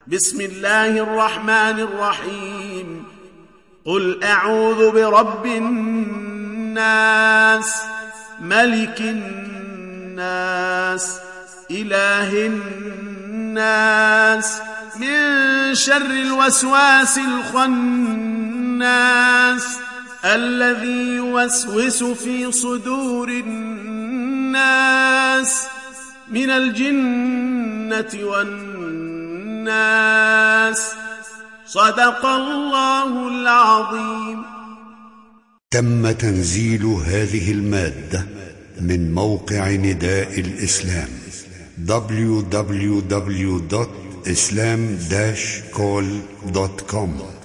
بسم الله الرحمن الرحيم. قل أعوذ برب الناس، ملك الناس، إله الناس، من شر الوسواس الخناس، الذي يوسوس في صدور الناس من الجنة والناس. صدق الله العظيم. تم تنزيل هذه المادة من موقع نداء الإسلام www.islam-call.com